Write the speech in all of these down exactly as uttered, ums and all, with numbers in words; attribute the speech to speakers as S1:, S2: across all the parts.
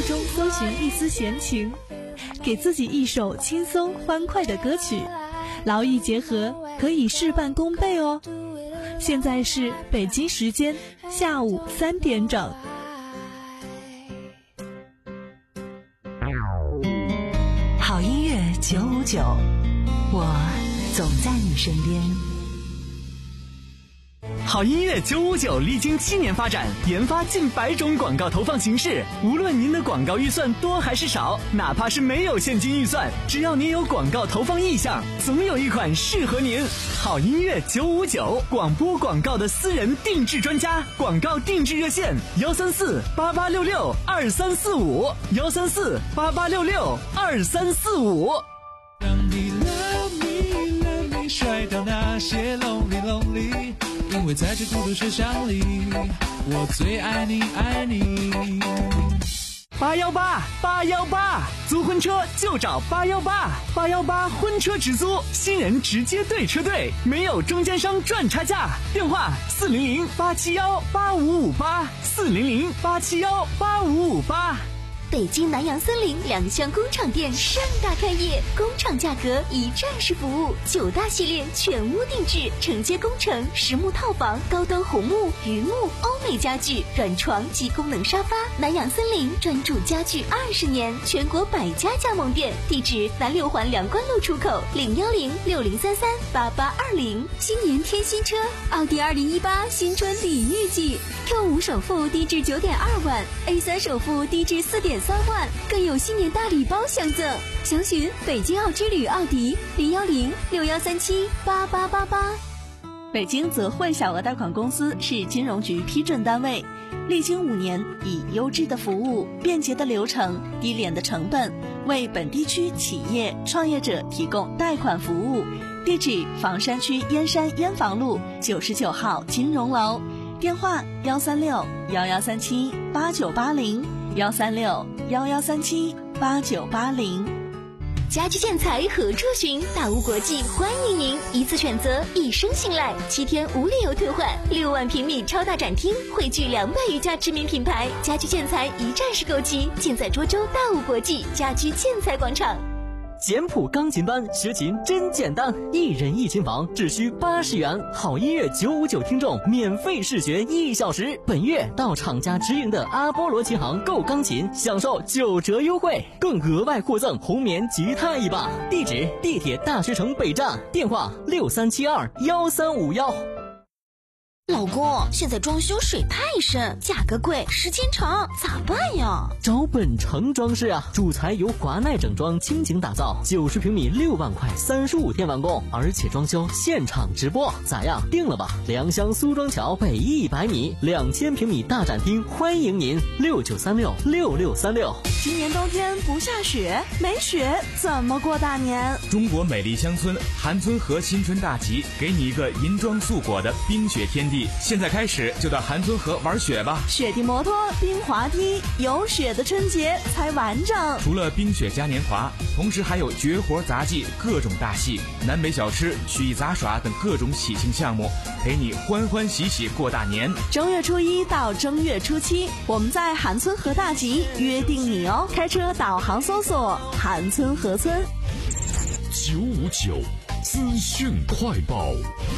S1: 中搜寻一丝闲情，给自己一首轻松欢快的歌曲，劳逸结合，可以事半功倍哦。现在是北京时间下午三点整。
S2: 好音乐九五九，我总在你身边。
S3: 好音乐九五九历经七年发展，研发近百种广告投放形式。无论您的广告预算多还是少，哪怕是没有现金预算，只要您有广告投放意向，总有一款适合您。好音乐九五九，广播广告的私人定制专家，广告定制热线幺三四八八六六二三四五幺三四八八六六二三四五。
S4: 让你 love me love me 甩掉那些 lonely lonely， 因为在这孤独车厢里，我最爱你爱你。
S3: 八幺八八幺八，租婚车就找八幺八八幺八婚车直租，新人直接对车队，没有中间商赚差价。电话四零零八七幺八五五八四零零八七幺八五五八。
S5: 北京南阳森林两厢工厂店盛大开业，工厂价格一站式服务，九大系列全屋定制，承接工程、实木套房、高端红木、榆木、欧美家具、软床及功能沙发。南阳森林专注家具二十年，全国百家加盟店，地址南六环梁关路出口，零幺零六零三三八八二零。新年添新车，奥迪二零一八新春礼遇季 ，Q 五首付低至九点二万 ，A 三首付低至四点三万，更有新年大礼包相赠。详询北京奥之旅奥迪零幺零六幺三七八八八八。
S1: 北京泽汇小额贷款公司是金融局批准单位，历经五年，以优质的服务、便捷的流程、低廉的成本，为本地区企业创业者提供贷款服务。地址：房山区燕山燕房路九十九号金融楼，电话幺三六幺幺三七八九八零幺三六幺幺三七八九八零。
S5: 家居建材何处寻？大屋国际欢迎您，一次选择，一生信赖，七天无理由退换，六万平米超大展厅，汇聚两百余家知名品牌，家居建材一站式购齐，尽在涿州大屋国际家居建材广场。
S3: 简谱钢琴班学琴真简单，一人一琴房只需八十元，好音乐九五九听众免费试学一小时。本月到厂家直营的阿波罗琴行购钢琴，享受九折优惠，更额外获赠红棉吉他一把。地址：地铁大学城北站，电话六三七二幺三五幺。
S5: 老公，现在装修水太深，价格贵，时间长，咋办呀？
S3: 找本城装饰啊，主材由华奈整装倾情打造，九十平米六万块，三十五天完工，而且装修现场直播，咋样？定了吧？良乡苏庄桥北一百米，两千平米大展厅，欢迎您，六九三六六六三六。
S1: 今年冬天不下雪，没雪怎么过大年？
S6: 中国美丽乡村韩村河新春大集，给你一个银装素裹的冰雪天地。现在开始就到韩村河玩雪吧，
S1: 雪地摩托、冰滑梯，有雪的春节才完整。
S6: 除了冰雪嘉年华，同时还有绝活杂技、各种大戏、南北小吃、曲艺杂耍等各种喜庆项目，陪你欢欢喜喜过大年。
S1: 正月初一到正月初七，我们在韩村河大集约定你哦。开车导航搜索韩村河村。
S7: 九五九资讯快报。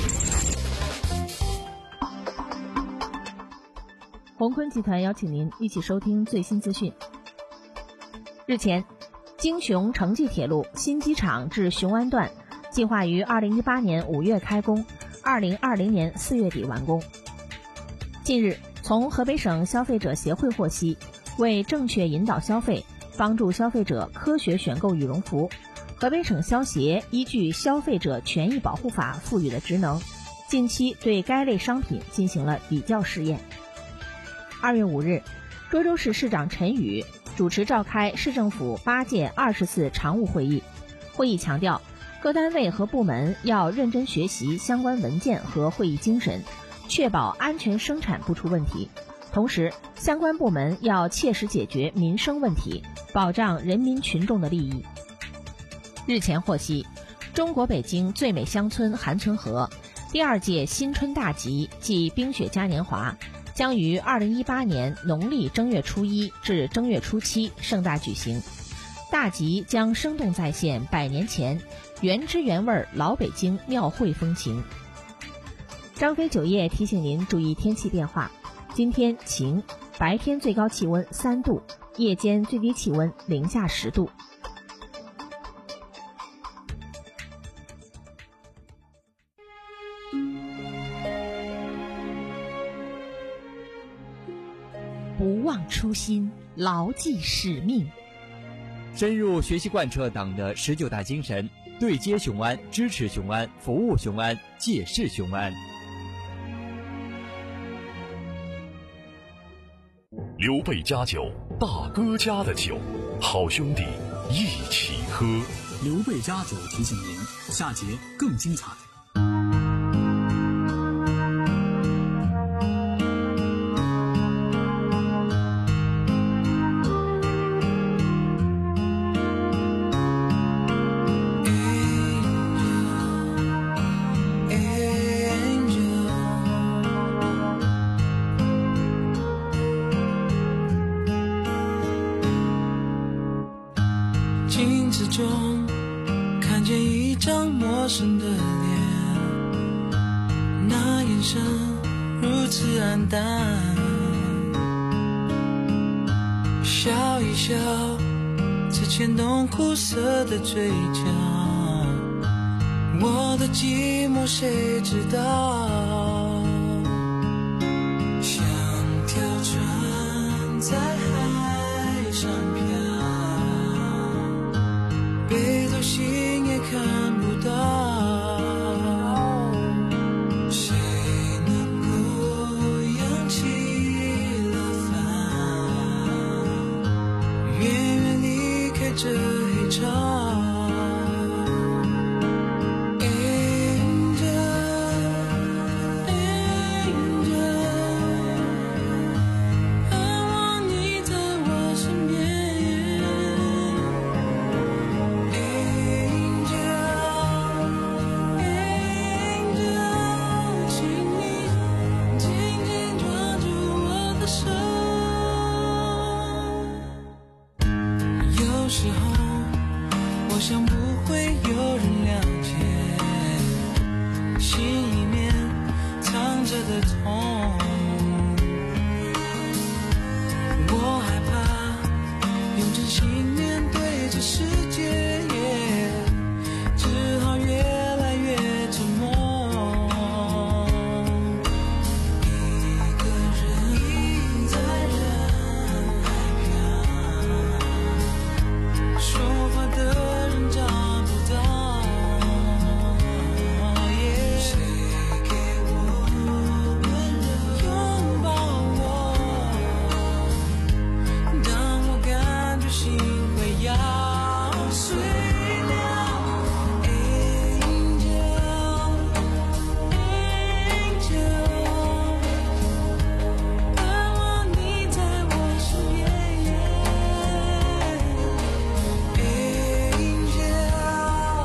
S8: 宏坤集团邀请您一起收听最新资讯。日前，京雄城际铁路新机场至雄安段计划于二零一八年五月开工，二零二零年四月底完工。近日，从河北省消费者协会获悉，为正确引导消费，帮助消费者科学选购羽绒服，河北省消协依据《消费者权益保护法》赋予的职能，近期对该类商品进行了比较试验。二月五日，涿州市市长陈宇主持召开市政府八届二十次常务会议。会议强调，各单位和部门要认真学习相关文件和会议精神，确保安全生产不出问题。同时，相关部门要切实解决民生问题，保障人民群众的利益。日前获悉，中国北京最美乡村韩村河第二届新春大集暨冰雪嘉年华将于二零一八年农历正月初一至正月初七盛大举行。大集将生动再现百年前原汁原味老北京庙会风情。张飞酒业提醒您注意天气变化，今天晴，白天最高气温三度，夜间最低气温零下十度。不忘初心，牢记使命。
S9: 深入学习贯彻党的十九大精神，对接雄安，支持雄安，服务雄安，借势雄安。
S7: 刘备家酒，大哥家的酒，好兄弟一起喝。
S10: 刘备家酒提醒您，下节更精彩。
S4: 镜子中看见一张陌生的脸，那眼神如此黯淡，笑一笑，只牵动苦涩的嘴角，我的寂寞谁知道？像条船在海上飘，背走心也看不到，谁能够扬起了帆，远远离开这黑潮。有时候我想不会有人了解心里面藏着的痛，我害怕用真心面对这世界，只好越来越沉默，一个人在人海飘，说话的人找不到，谁给我温柔拥抱我，当我感觉心会要碎了。 Angel Angel， 盼望你在我身边。Angel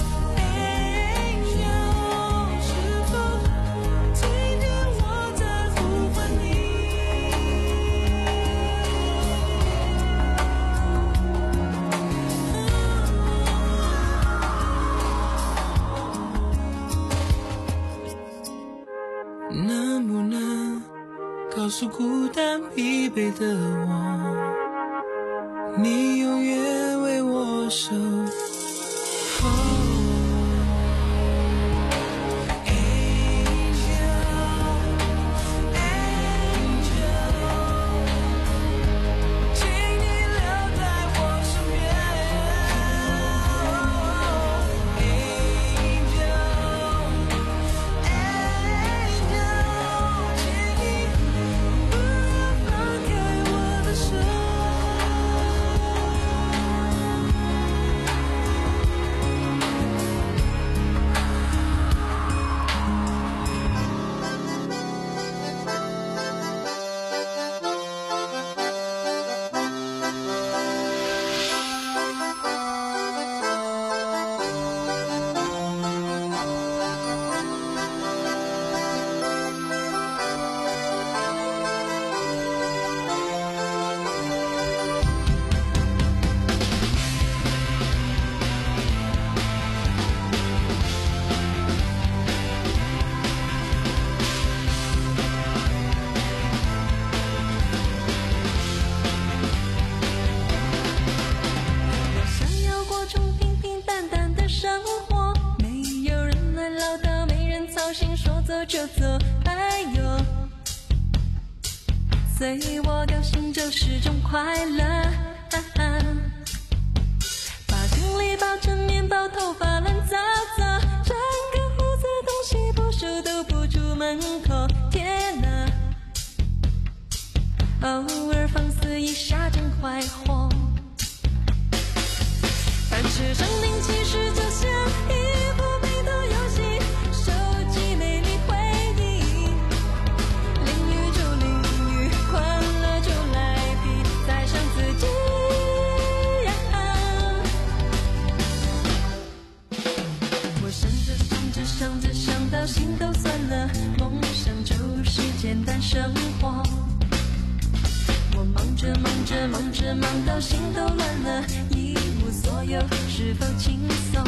S4: Angel， 是否听见我在呼唤你？能不能告诉孤单疲惫的我，你永远为我守候。请你留在我身边。
S11: 随我高兴就是种快乐。把行李包成面包，头发乱糟糟，整个胡子东西不梳都不出门口。天哪，偶尔放肆一下真坏货。但是生命其实就像一部美图游戏，收集美丽回忆，淋雨就淋雨，欢乐就来比，再想自己呀。我想着想着想着想到心都酸了，梦想就是简单生活。我忙着忙着忙着忙到心都乱了，一无所有是否轻松？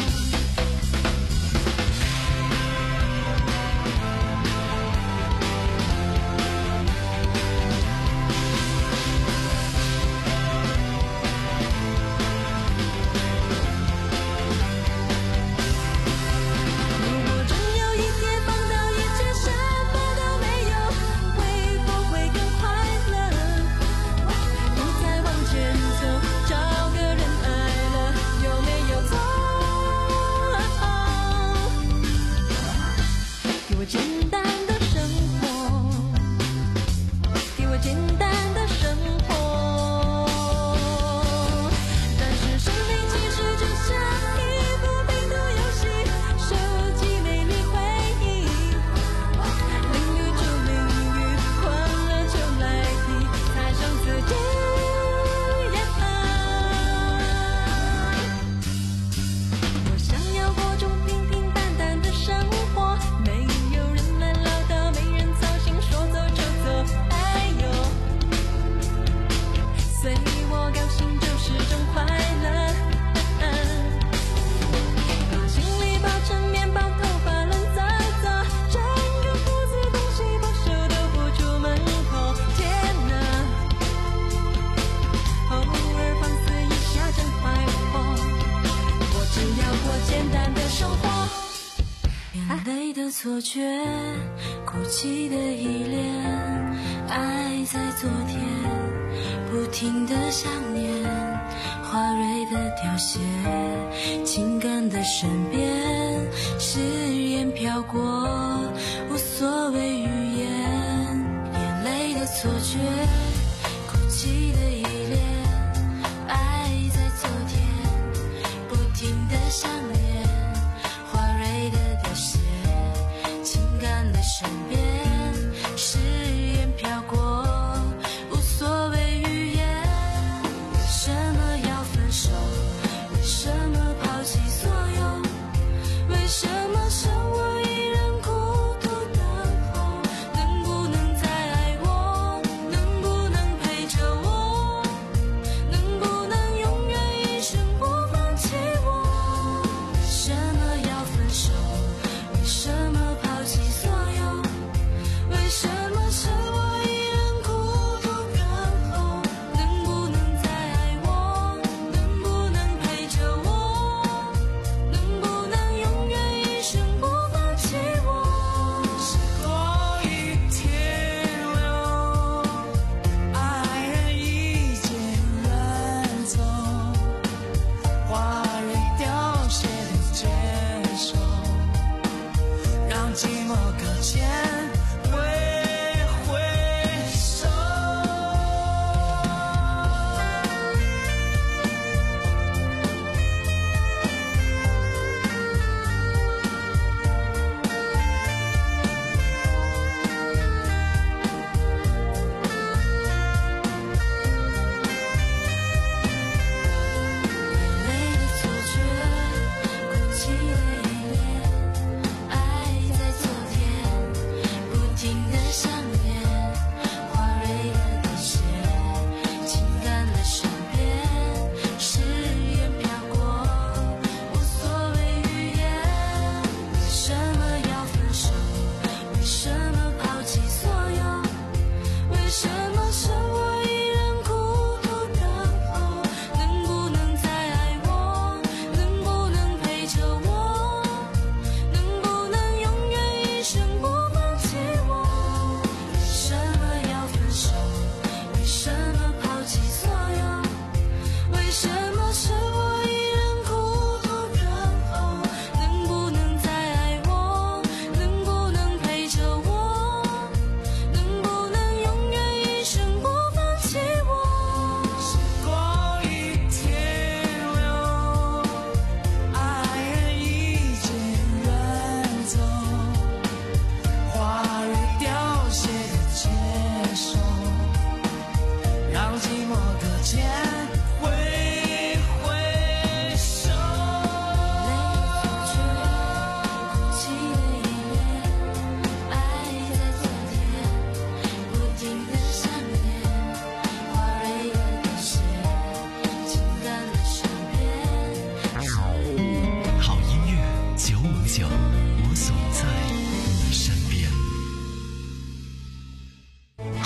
S11: 错觉，哭泣的依恋，爱在昨天，不停的想念，花蕊的凋谢，情感的身边，誓言飘过，无所谓语言，眼泪的错觉，哭泣的依恋，爱在昨天，不停的想念，花蕊的凋谢，情感的身边，誓言飘过，无所谓语言。为什么要分手？为什么抛弃所有？为什么剩我一人孤独等候？能不能再爱我？能不能陪着我？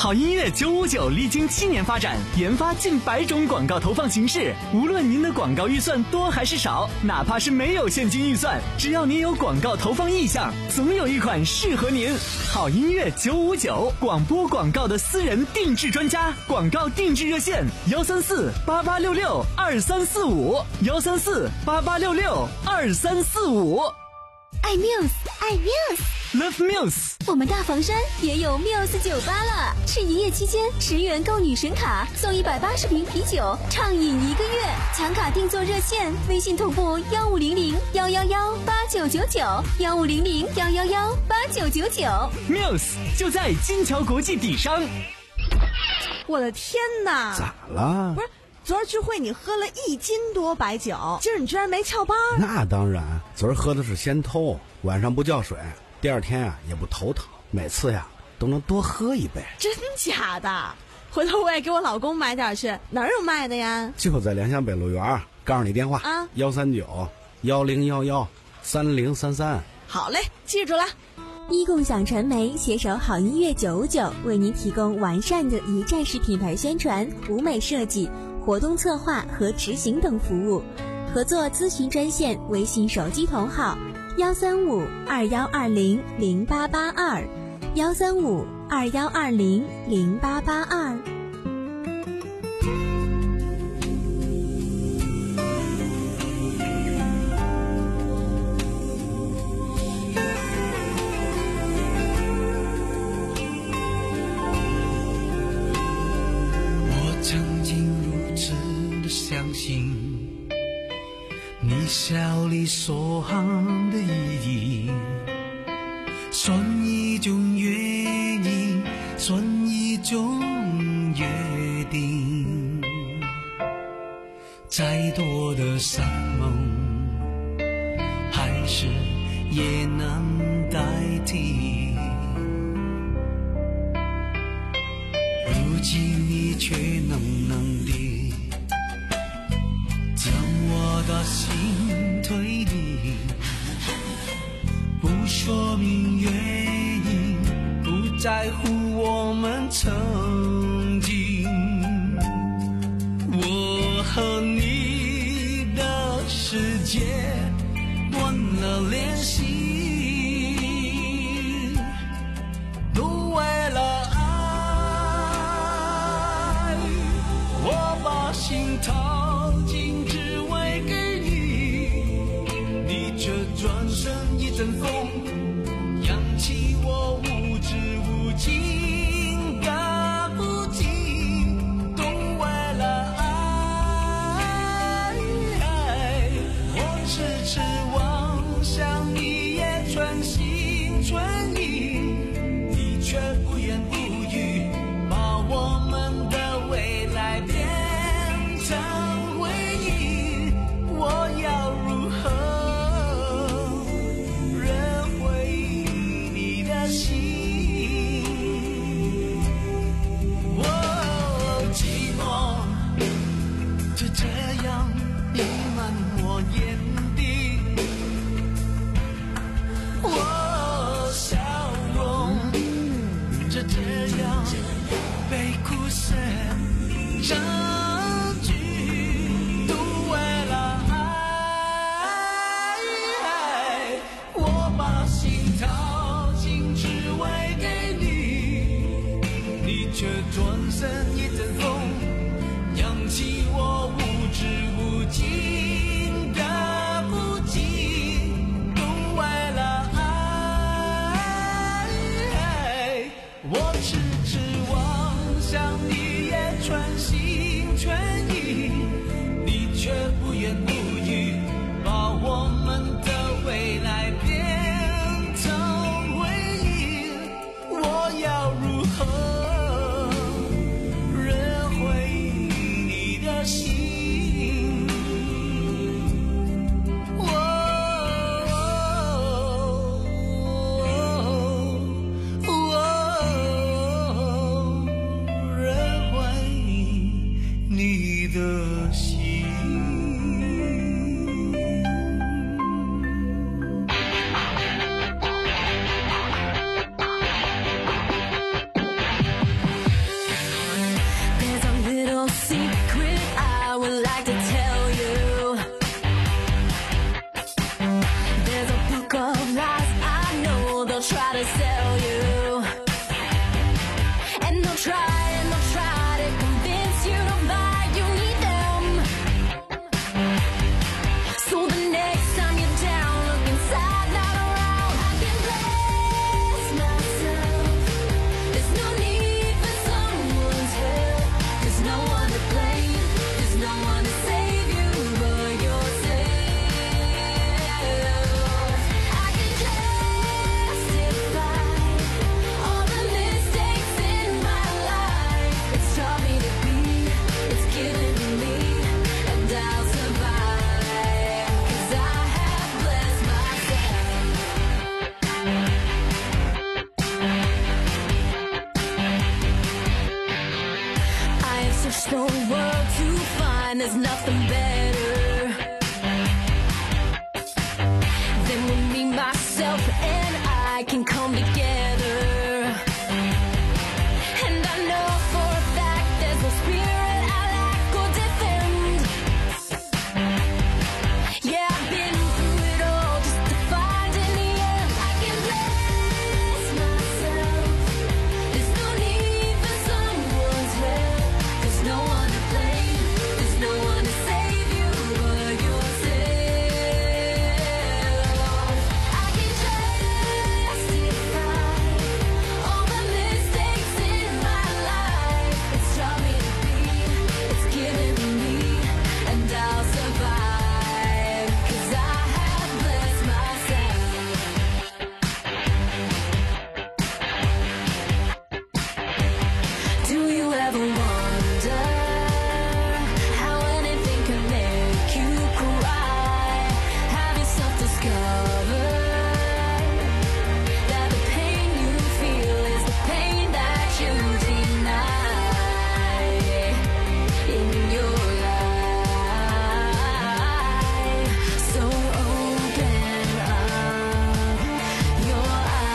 S3: 好音乐九五九历经七年发展，研发近百种广告投放形式。无论您的广告预算多还是少，哪怕是没有现金预算，只要您有广告投放意向，总有一款适合您。好音乐九五九，广播广告的私人定制专家，广告定制热线幺三四八八六六二三四五幺三四八八六六二三四五。
S5: 爱 Muse， 爱
S3: Muse。Love Muse，
S5: 我们大房山也有 Muse 酒吧了，是营业期间十元购女神卡送一百八十瓶啤酒，畅饮一个月。抢卡订座热线：微信同步幺五零零幺幺幺八九九九幺五零零幺幺幺八九九九。
S3: Muse 就在金桥国际底商。
S12: 我的天哪！
S13: 咋了？
S12: 不是。昨儿聚会你喝了一斤多白酒，今儿你居然没翘班？
S13: 那当然，昨儿喝的是仙偷，晚上不叫水，第二天啊也不头疼，每次呀都能多喝一杯。
S12: 真假的？回头我也给我老公买点去，哪儿有卖的呀？
S13: 就在良乡北路园，告诉你电话啊，幺三九幺零幺幺三零三三。
S12: 好嘞，记住了。
S5: 一共享传媒携手好音乐九五九，为您提供完善的一站式品牌宣传、舞美设计、活动策划和执行等服务。合作咨询专线：微信手机同号幺三五二幺二零零八八二幺三五二幺二零零八八二。
S4: 你笑里所含的意义，算一种约定，算一种约定。再多的山盟，还是也难代替。如今你却能能地将我的心推理，不说明原因，不在乎我们曾经。我和你的世界断了联系，都为了爱，我把心掏进只为给你，你却转身一阵风，扬起我无止无尽的不羁，都为了爱，我痴痴望向你也全心全意，你却不言不语，把我们的未来变成回忆。我要如何人回你的心？哦，寂寞就这样弥漫我眼底，我笑容就这样被哭声占据，都为了爱，我把心掏进只为给你，你却转身一阵风，扬起我无止无尽的不羁，都为了爱，我痴痴望向你也全心全意，你却不言不语，把我们的未来变成回忆。我要如何人回你的心？人回你的
S11: search the world to find there's nothing better than when me, myself, and I can come together. And I know for a fact there's no spirit I like or defend. Yeah, I've been through it all just to find in the end I can bless myself. There's no need for someone's help. There's no one to blame. There's no one to save you but yourself. I can justify all the mistakes in my life. It's taught me to be, it's given me, and I'll survive, 'cause I have blessed myself. Do you ever wonder how anything can make you cry? Have yourself discovered that the pain you feel is the pain that you deny in your life? So open up your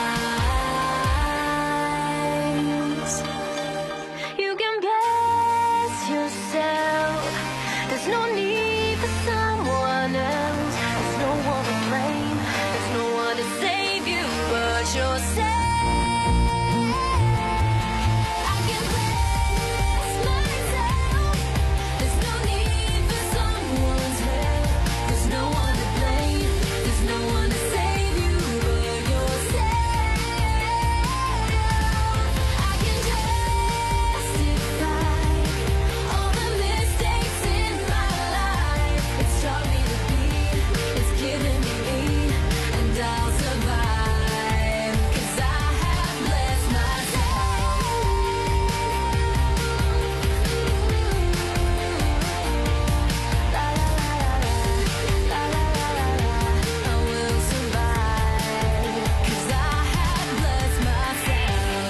S11: eyes. You can bless yourself. There's no need for someone else. There's no one to blame. There's no one to save you but yourself. I can bless myself. There's no need for someone's help. There's no one to blame. There's no one to save you but yourself. I can justify all the mistakes in my life. It's taught me to be, it's given me, and I'll survive, 'cause I have blessed myself. La la la la la, la la la la la. I will survive, 'cause I have blessed myself.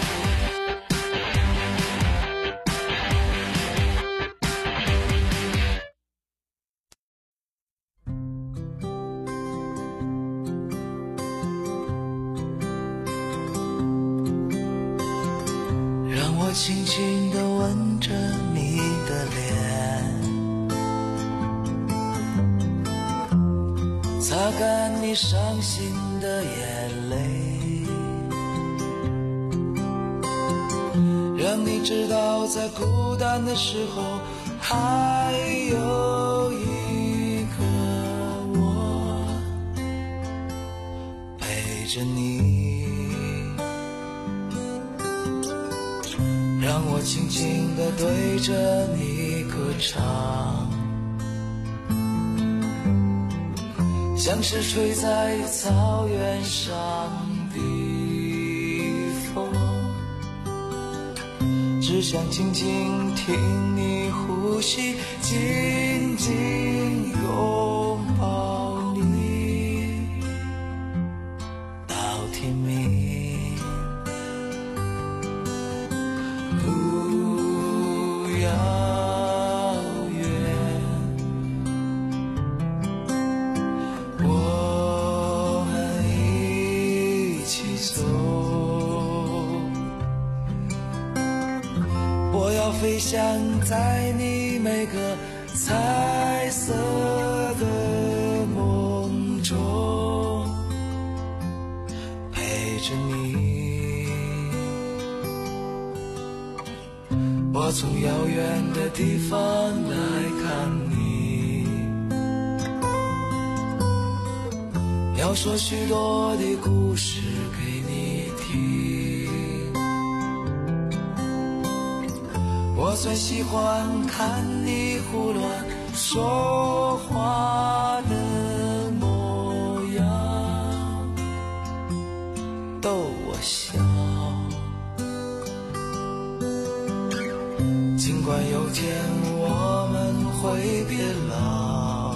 S4: 让我轻轻地吻着你的脸，擦干你伤心的眼泪，让你知道在孤单的时候还有一个我陪着你。让我轻轻地对着你歌唱，像是吹在草原上的风，只想静静听你呼吸，紧紧拥抱你到天明。不要远，我们一起走。我要飞翔在你每个彩色的梦中，陪着你。我从遥远的地方来看你，要说许多的故事给你听。我最喜欢看你胡乱说话的模样，逗我笑。尽管有天我们会变老，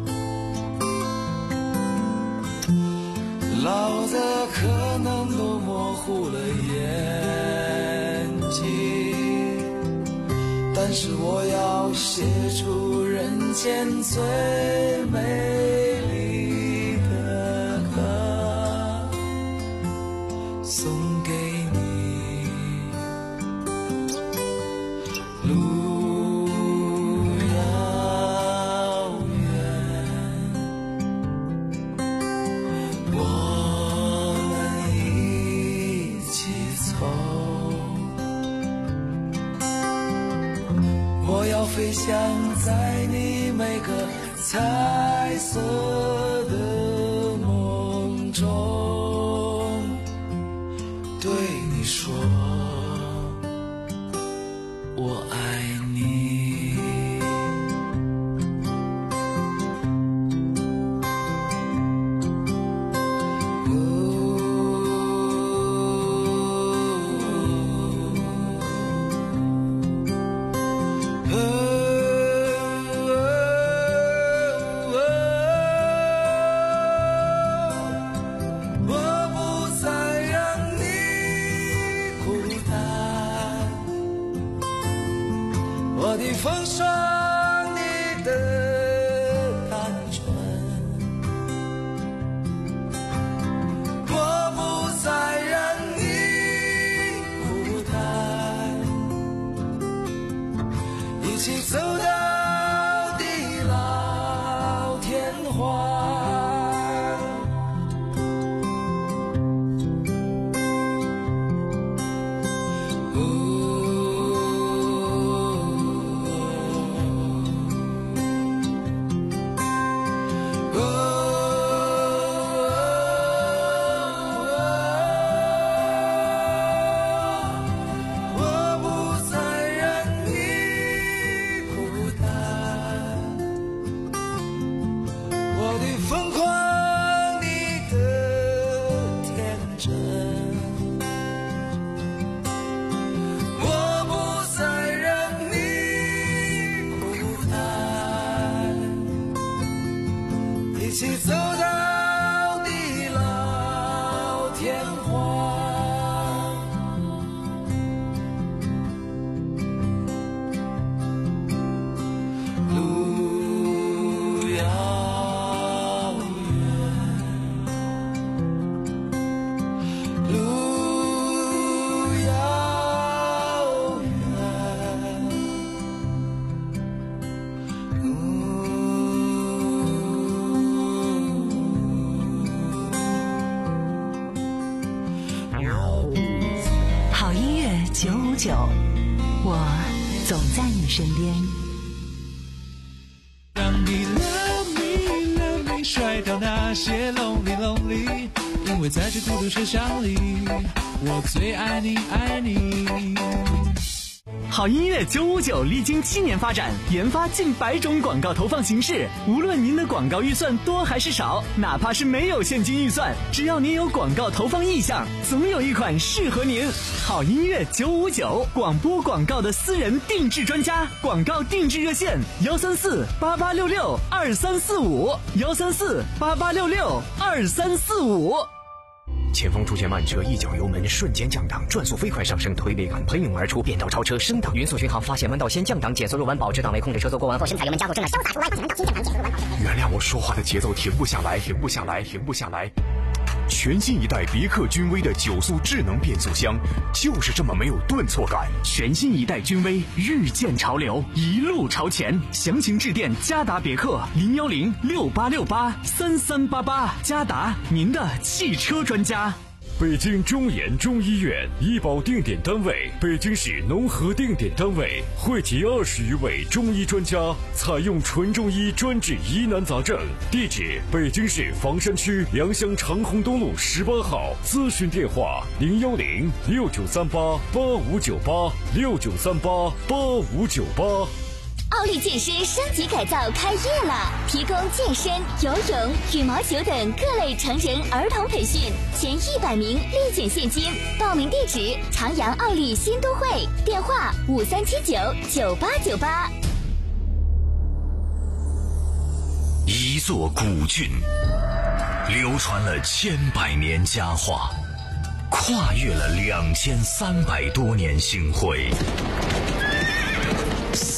S4: 老的可能都模糊了眼睛，但但是我要写出人间最美丽的歌，送给你。路遥远，我们一起走。我要飞翔在你每个彩色的梦中，对你说我爱你。我的风霜，你的单纯，我不再让你孤单，一起走到地老天荒。一起走到地老天荒，路遥远，路遥远，
S2: 好音乐九五九，我总在你身边。
S4: 让你 love me love me 甩掉那些 lonely lonely， 因为在这孤独车厢里，我最爱你爱你。
S3: 好音乐九五九历经七年发展，研发近百种广告投放形式。无论您的广告预算多还是少，哪怕是没有现金预算，只要您有广告投放意向，总有一款适合您。好音乐九五九，广播广告的私人定制专家，广告定制热线：幺三四八八六六二三四五，幺三四八八六六二三四五。
S14: 前方出现慢车，一脚油门瞬间降档，转速飞快上升，推背感喷涌而出，变道超车升档，匀速巡航发现弯道先降档，减速入弯保持档位，控制车速过弯后深踩油门加速，正在潇洒出弯，发现弯道先降档，减速入弯保持。原谅我说话的节奏停不下来，停不下来，停不下来。全新一代别克君威的九速智能变速箱，就是这么没有顿挫感。
S3: 全新一代君威日渐潮流，一路朝前。详情致电嘉达别克零幺零六八六八三三八八，嘉达您的汽车专家。
S7: 北京中研中医院医保定点单位，北京市农合定点单位，汇集二十余位中医专家，采用纯中医专治疑难杂症。地址：北京市房山区良乡长虹东路十八号。咨询电话：零幺零六九三八八五九八六九三八八五九八。
S5: 奥利健身升级改造开业了，提供健身、游泳、羽毛球等各类成人、儿童培训，前一百名立减现金。报名地址：长阳奥利新都会，电话五三七九九八九八。
S15: 一座古郡，流传了千百年佳话，跨越了两千三百多年星辉。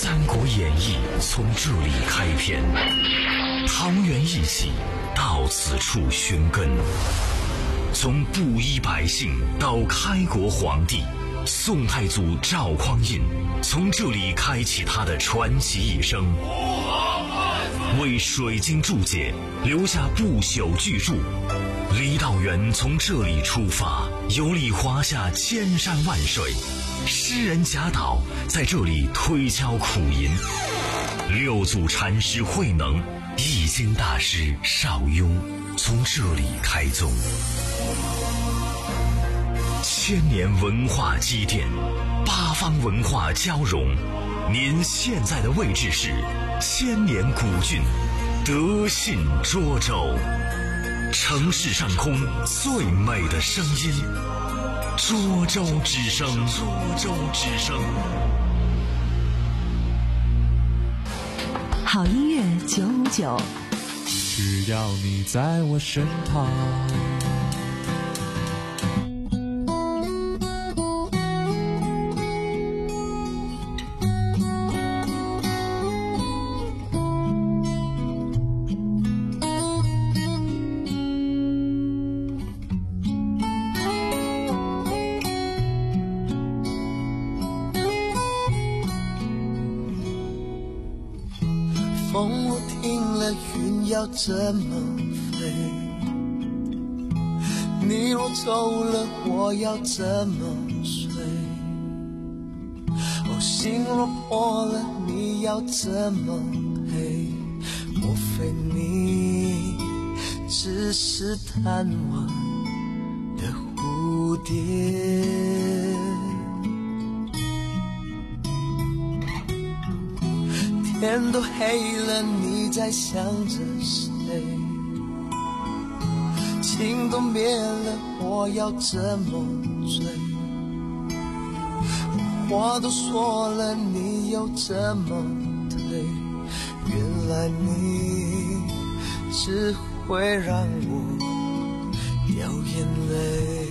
S15: 艺从这里开篇，桃园一喜到此处寻根。从布衣百姓到开国皇帝，宋太祖赵匡胤从这里开启他的传奇一生，为水晶注解留下不朽巨著。李道元从这里出发，游历华夏千山万水，诗人贾岛在这里推敲苦吟，六祖禅师慧能、易经大师邵雍从这里开宗。千年文化积淀，八方文化交融。您现在的位置是千年古郡德信涿州，城市上空最美的声音，涿州之声。涿州之声。
S2: 好音乐九五九，
S16: 只要你在我身旁。
S4: 风我停了，云要怎么飞？你若走了，我要怎么睡？哦，心若破了，你要怎么陪？莫非你只是贪玩的蝴蝶？天都黑了，你在想着谁？情都灭了，我要怎么追？话都说了，你又怎么退？原来你只会让我掉眼泪。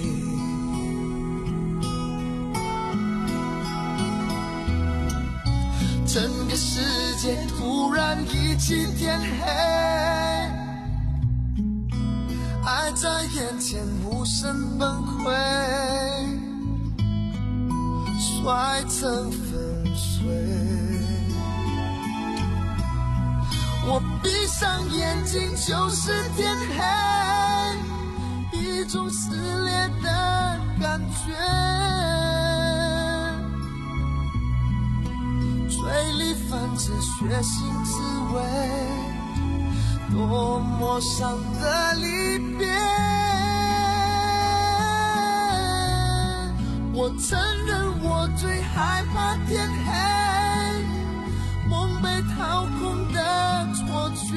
S4: 整个世界突然一起天黑，爱在眼前无声崩溃，摔成粉碎。我闭上眼睛就是天黑，一种撕裂的感觉，嘴里泛着血腥滋味，多么伤的离别。我承认我最害怕天黑，梦被掏空的错觉。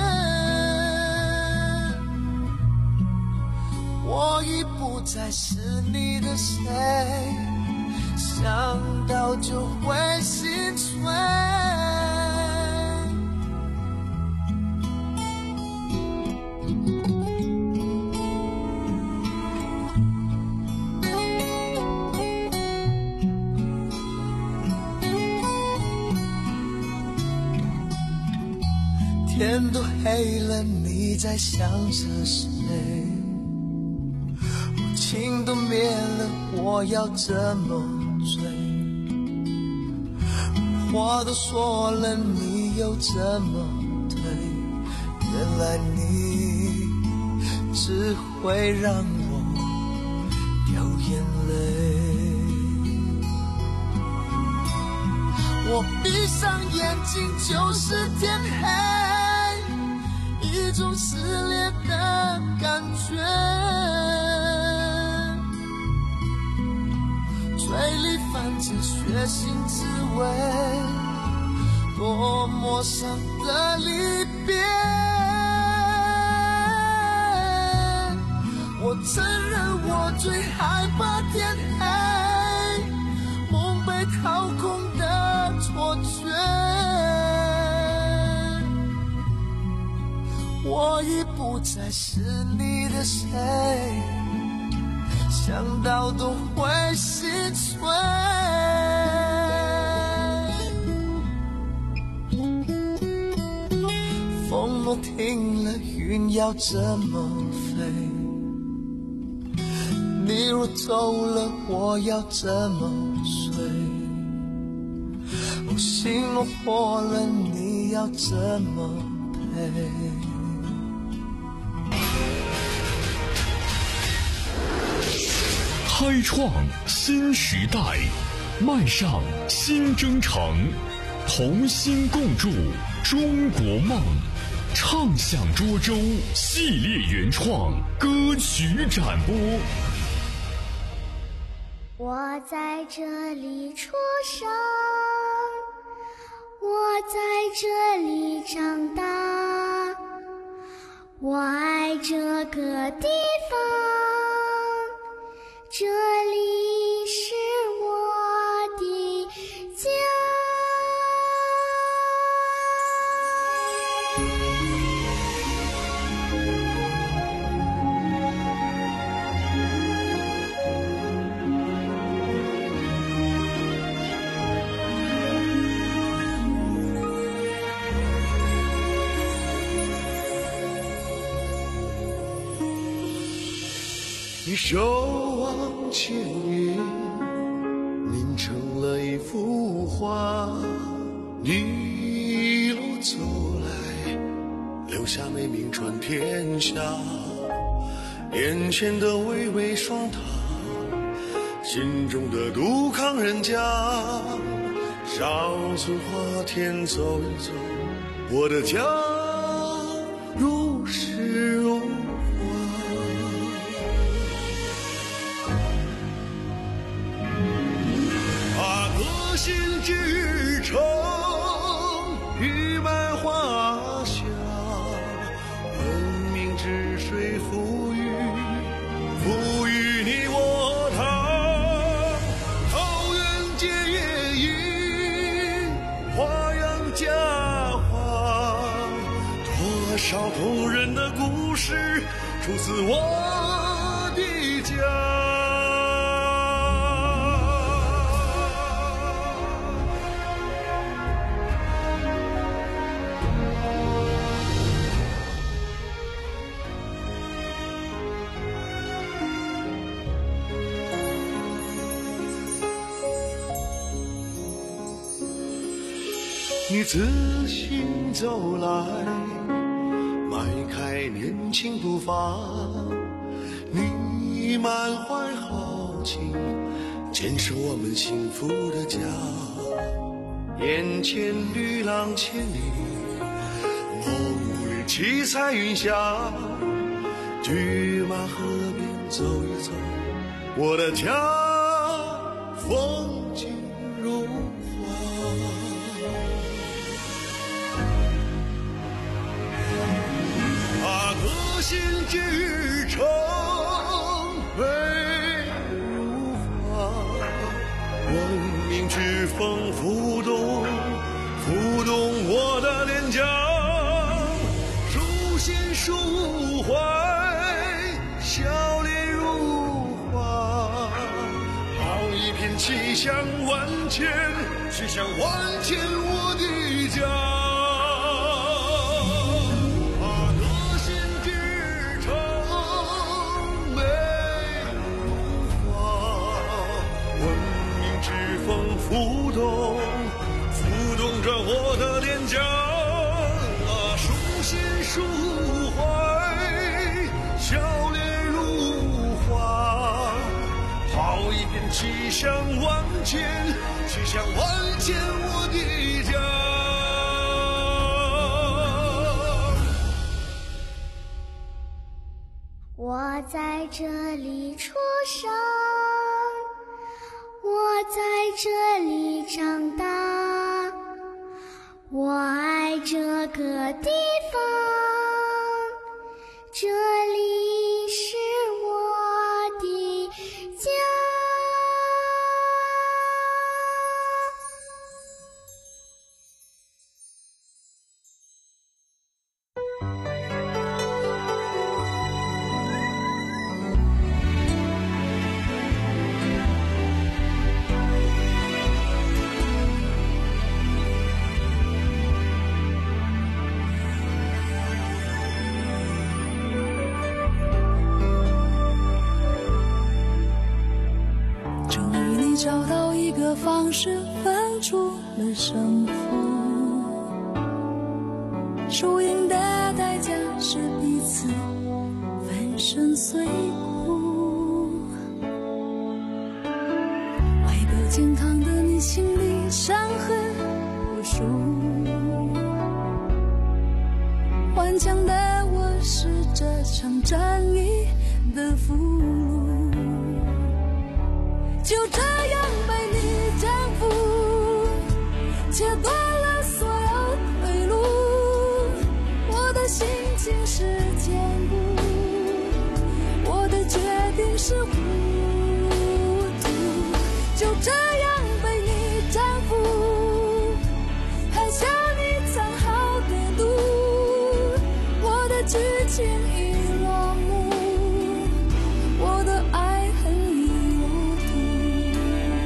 S4: 我已不再是你的谁，想到就会心碎。天都黑了，你在想着谁？情都灭了，我要怎么追？话都说了，你又怎么退？原来你只会让我掉眼泪。我闭上眼睛就是天黑，一种撕裂的感觉，嘴里泛着血腥滋味，多么伤的离别。我承认我最害怕天黑，梦被掏空的错觉。我已不再是你的谁，想到都会心碎。 我听了云要怎么飞？你若走了，我要怎么睡？我心若破了，你要怎么赔？
S15: 开创新时代，迈上新征程，同心共筑中国梦。畅享涿州系列原创歌曲展播。
S17: 我在这里出生，我在这里长大，我爱这个地方，这里是我的家。
S4: 你守望千年，凝成了一幅画。你一路走来，留下美名传天下。眼前的巍巍双塔，心中的杜康人家。上村花田走一走，我的家如诗如心之城，玉满花香，文明之水赋予，赋予你我他。桃源结夜莺，花样佳话，多少动人的故事出自我的家。你自行走来，迈开年轻步伐，你满怀豪情，坚守我们幸福的家。眼前绿浪千里，梦里七彩云霞，驹马河边走一走，我的家风景如革新之城，美如画，文明之风浮动，浮动我的脸颊，书信抒怀，笑脸如花，好一片气象万千，气象万千我的家。浮动，浮动着我的脸颊，啊，书信抒怀，笑脸如花，好一片气象万千，气象万千我的家。
S17: 我在这里出生，我在这里长大，我爱这个地方，这里是我的家。
S11: 找到一个方式分出了胜负，输赢的代价是彼此粉身碎骨。外表健康的你，心里伤痕无数，顽强的我是这场战役的俘虏，就这样被你征服，切断了所有退路。我的心情是坚固，我的决定是糊涂，就这样被你征服，含下你藏好的毒。我的剧情已落幕，我的爱恨已有度。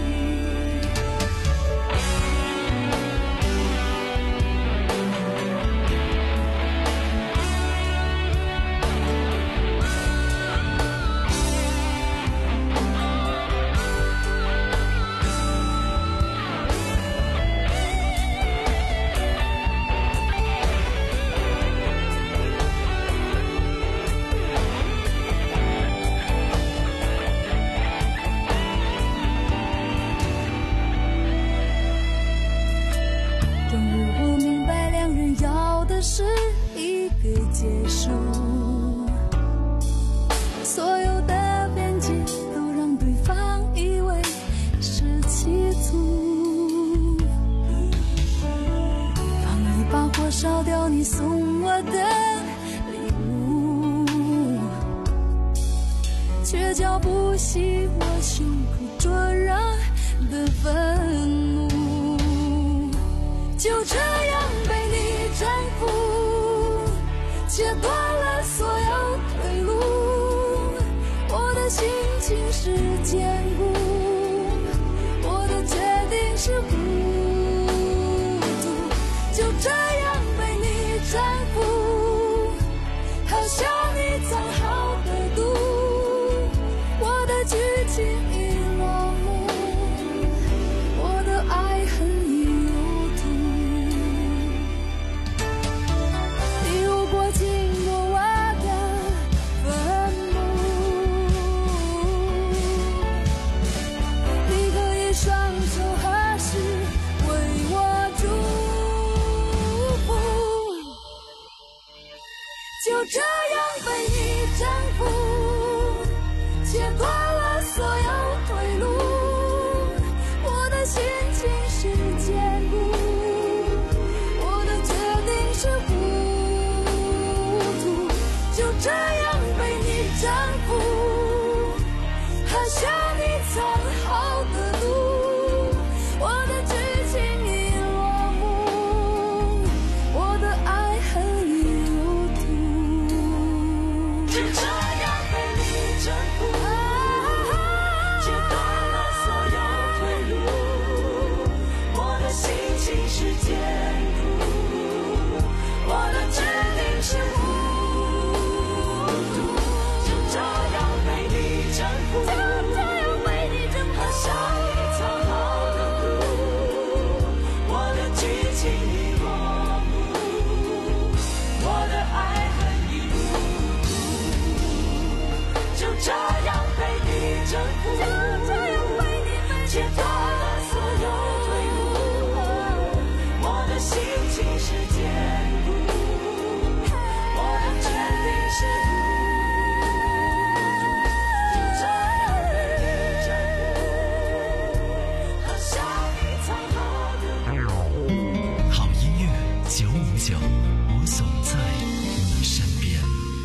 S11: 终于我明白，两人要的是一个结束，所有的边界都让对方以为是企图，放一把火烧掉你送我的礼物，却浇不熄我胸口灼热的愤怒，就这样被你征服，切断了所有退路。我的心情是坚固，我的决定是糊涂，就这样被你征服，好像你藏好的毒。我的剧情已落幕，我的爱恨已有度。你如果经过我的坟墓，你可以双手合十为我祝福，就这样被你征服，切断了所有退路。我的心情是坚固，我的决定是糊涂，就这样被你征服，好像你藏好的毒。我的剧情已落幕，我的爱恨已有度，就这样被你征服，切断了所有退路。我的心情是坚固，我的决定是糊涂，就这样被你征服，好像你藏好的毒。我的剧情已落幕，我的爱恨已无度，就这样被你征服，切断了所有退路。我的心情是坚固，我的决定是糊涂，就这样被你征服，好像你藏好的。
S15: 好音乐九五九，我总在你身边。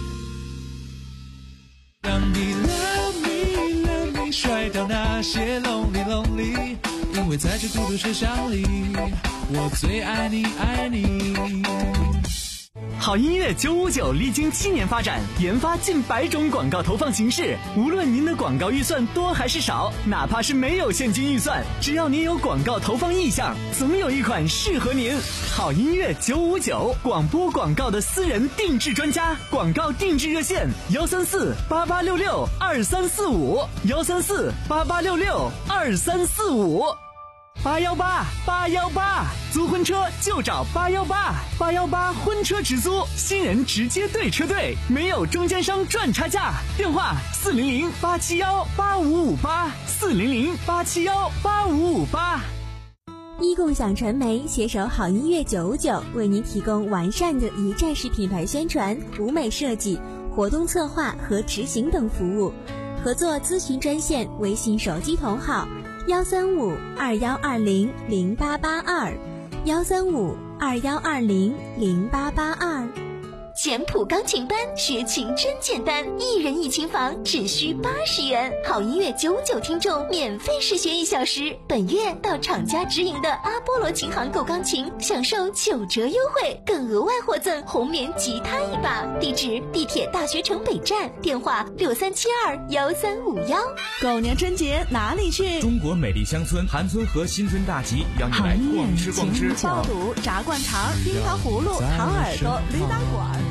S16: 让你 love me love me 甩掉那些 lonely lonely， 因为在这孤独世上里，我最爱你爱你。
S3: 好音乐九五九历经七年发展，研发近百种广告投放形式。无论您的广告预算多还是少，哪怕是没有现金预算，只要您有广告投放意向，总有一款适合您。好音乐九五九，广播广告的私人定制专家，广告定制热线：幺三四八八六六二三四五，幺三四八八六六二三四五。八幺八八幺八，租婚车就找八幺八，八幺八婚车直租，新人直接对车队，没有中间商赚差价。电话四零零八七幺八五五八，四零零八七幺八五五八。
S5: 一共享传媒携手好音乐九五九，为您提供完善的一站式品牌宣传、舞美设计、活动策划和执行等服务。合作咨询专线：微信手机同号。幺三五二幺二零零八八二，幺三五二幺二零零八八二。简谱钢琴班学琴真简单，一人一琴房只需八十元，好音乐九五九听众免费试学一小时。本月到厂家直营的阿波罗琴行购钢琴，享受九折优惠，更额外获赠红棉吉他一把。地址：地铁大学城北站，电话六三七二幺三五幺。
S1: 狗年春节哪里去？
S6: 中国美丽乡村韩村和新村大集邀你来逛吃逛吃。
S1: 爆肚、炸灌肠、冰糖葫芦、糖耳朵、驴打滚。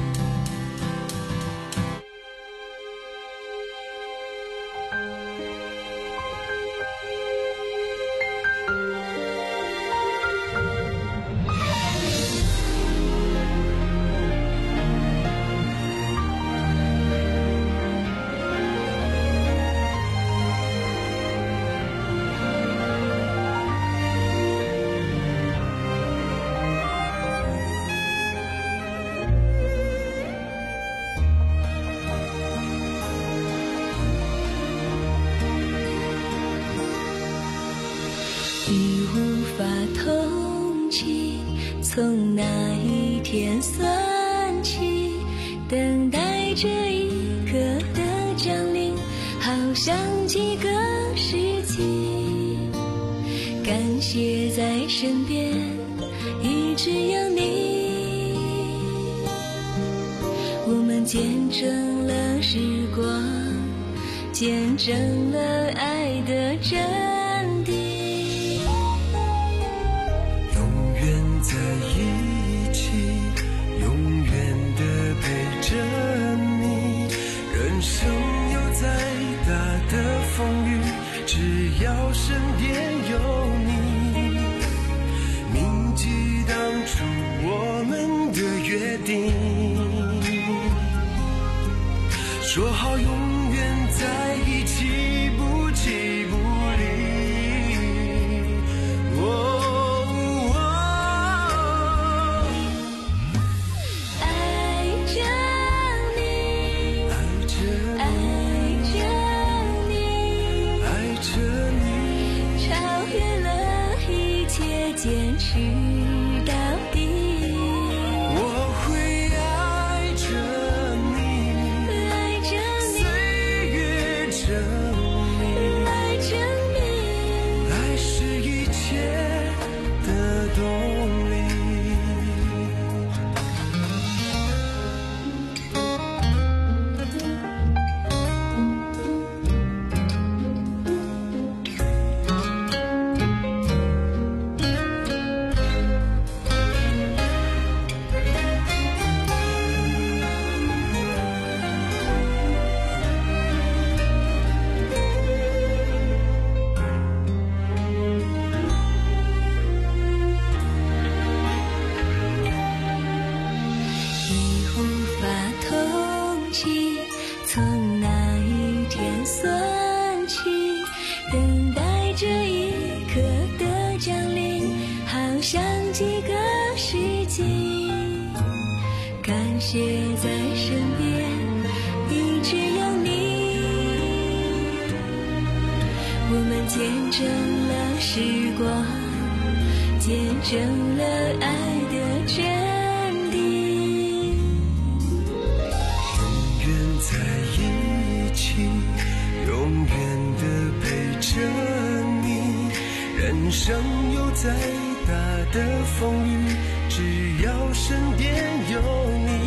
S11: 从那一天算起，等待着一个的降临，好像几个世纪。感谢在身边一直有你，我们见证了时光，见证了爱的真谛。
S4: 在一起，永远的陪着你。人生有再大的风雨，只要身边有你。铭记当初我们的约定，说好永远在一起，不弃不离。哦
S11: 坚持到底，
S4: 我会爱着你，
S11: 爱着你，
S4: 岁月证明，
S11: 来证明，
S4: 爱是一切的动力。
S11: 从那一天算起，等待着一刻的降临，好像几个世纪。感谢在身边一直有你，我们见证了时光，见证了爱的真
S4: 在一起，永远的陪着你。人生有再大的风雨，只要身边有你。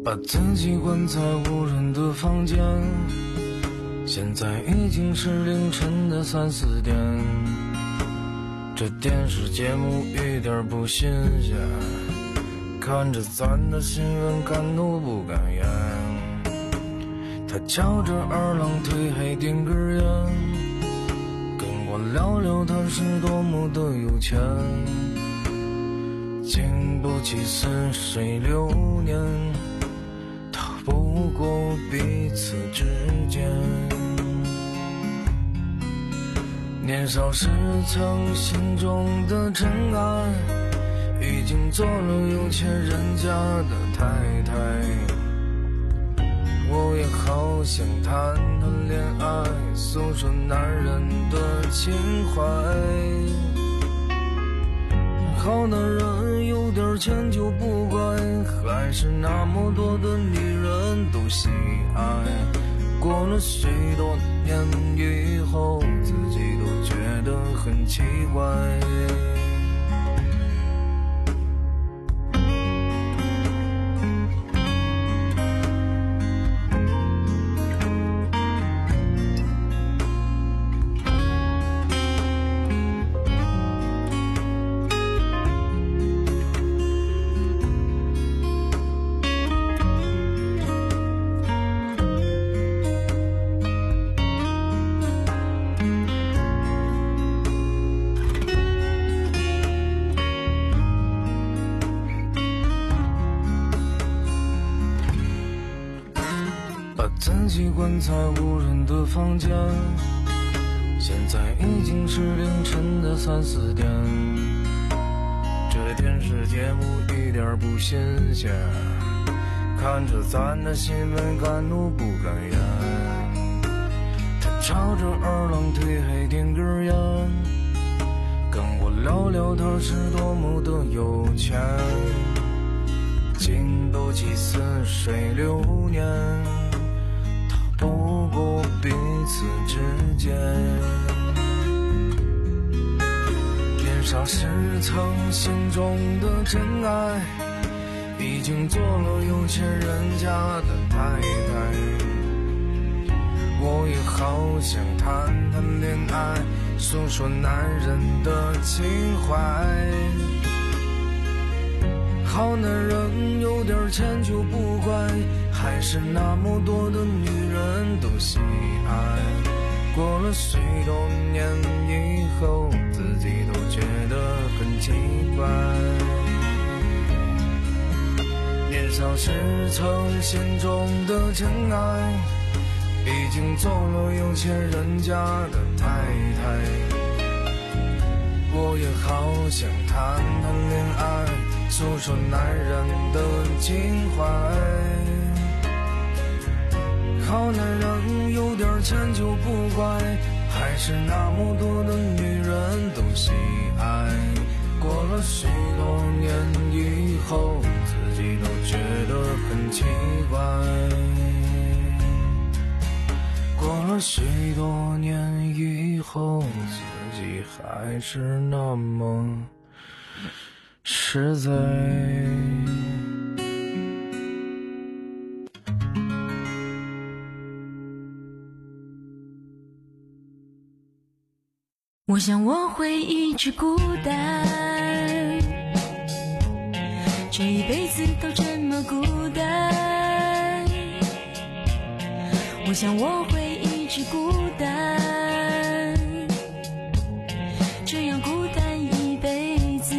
S18: 把自己关在无人的房间，现在已经是凌晨的三四点，这电视节目一点不新鲜，看着咱的新闻敢怒不敢言，他翘着二郎腿还点根烟，跟我聊聊他是多么的有钱，经不起似水流年，逃不过彼此之间。年少时曾心中的真爱，已经做了有钱人家的太太。我也好想谈谈恋爱，诉说男人的情怀。好男人有点钱就不乖，还是那么多的女人都喜爱。过了许多年以后，自己都觉得很奇怪。自己关在无人的房间，现在已经是凌晨的三四点，这电视节目一点不新鲜，看着咱的新闻敢怒不敢言，他翘着二郎腿还点根烟，跟我聊聊他是多么的有钱，经不起似水流年，不过彼此之间。年少时曾心中的真爱，已经做了有钱人家的太太。我也好想谈谈恋爱，诉说男人的情怀。好男人有点钱就不乖，还是那么多的女人都喜爱。过了许多年以后，自己都觉得很奇怪。年少时曾心中的真爱，已经做了有钱人家的太太。我也好想谈谈恋爱，诉说男人的情怀。好男人有点钱就不乖，还是那么多的女人都喜爱。过了许多年以后，自己都觉得很奇怪。过了许多年以后，自己还是那么实在。
S11: 我想我会一直孤单，这一辈子都这么孤单。我想我会一直孤单，这样孤单一辈子。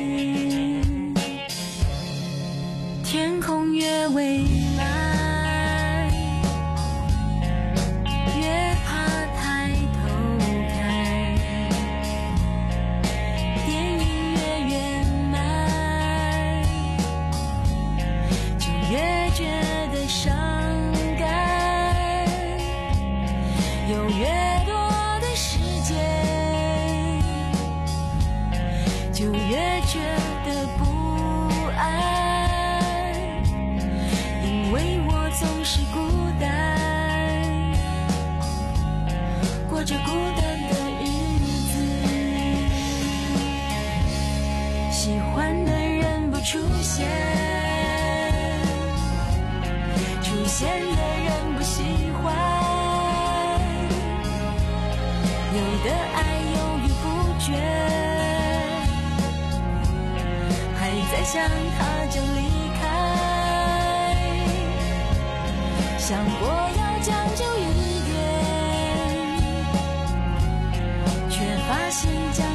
S11: 天空越蔚蓝，越怕抬头看，电影越圆满，就越觉得伤感。有越多的时间，就越觉得不安，因为我总是孤单，过着孤单的日子。喜欢的人不出现， 有的爱犹豫不决，还在想他就离开，想过要将就一点，却发现将